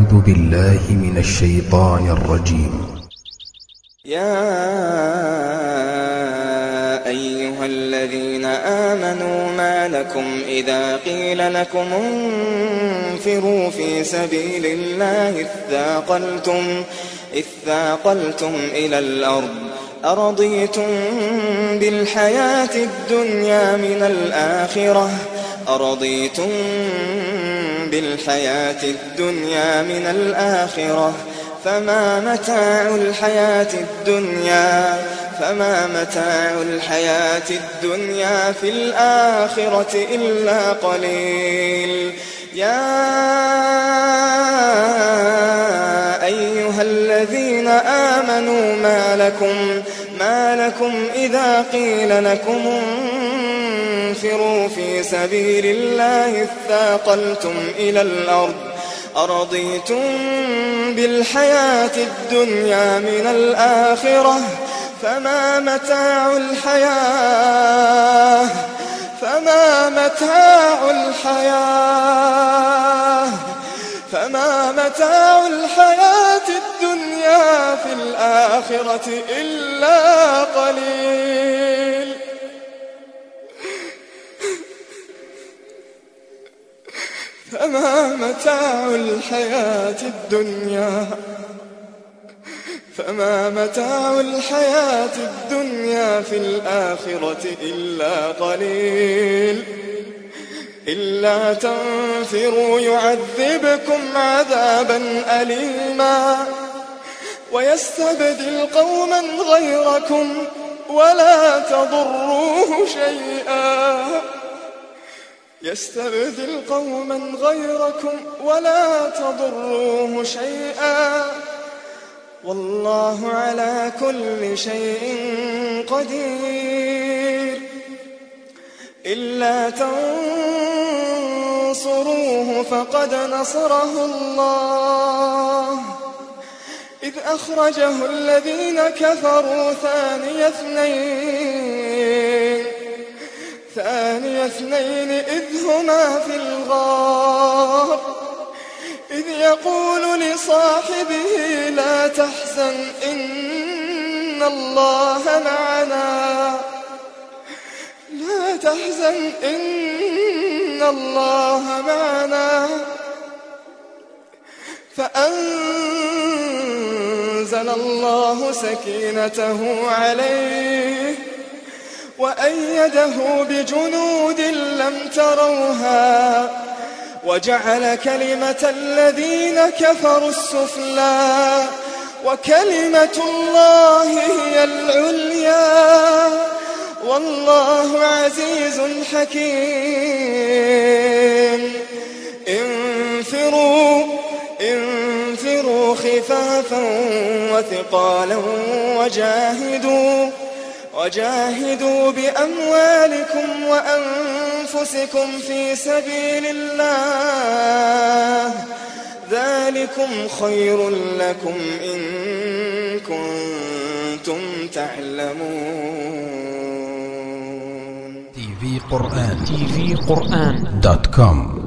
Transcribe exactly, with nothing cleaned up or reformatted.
أعوذ بالله من الشيطان الرجيم. يا أيها الذين آمنوا ما لكم إذا قيل لكم انفروا في سبيل الله اثاقلتم, اثاقلتم إلى الأرض أرضيتم بالحياة الدنيا من الآخرة أرضيتم بالحياة الدنيا من الآخرة فما متاع الحياة الدنيا فما متاع الحياة الدنيا في الآخرة إلا قليل. يا أيها الذين آمنوا ما لكم ما لكم إذا قيل لكم انفروا في سبيل الله اثاقلتم إلى الأرض أرضيتم بالحياة الدنيا من الآخرة فما متاع الحياة فما متاع الحياة فما متاع الحياة الدنيا في الآخرة إلا قليل. فما متاع الحياة الدنيا فما متاع الحياة الدنيا في الآخرة إلا قليل. إلا تنفروا يعذبكم عذابا أليما ويستبدل قوما غيركم ولا تضروه شيئا يستبدل قوما غيركم ولا تضروه شيئا والله على كل شيء قدير. إلا تنصروه فقد نصره الله إذ أخرجه الذين كفروا ثاني اثنين ثاني اثنين إذ هما في الغار إذ يقول لصاحبه لا تحزن إن الله معنا لا تحزن إن الله معنا فأنزل الله سكينته عليه وأيده بجنود لم تروها وجعل كلمة الذين كفروا السفلى وكلمة الله هي العليا والله عزيز حكيم. انفروا انفروا خفافا وثقالا وجاهدوا وجاهدوا بأموالكم وأنفسكم في سبيل الله ذلكم خير لكم إن كنتم تعلمون. تي في قرآن تي في قرآن دوت كوم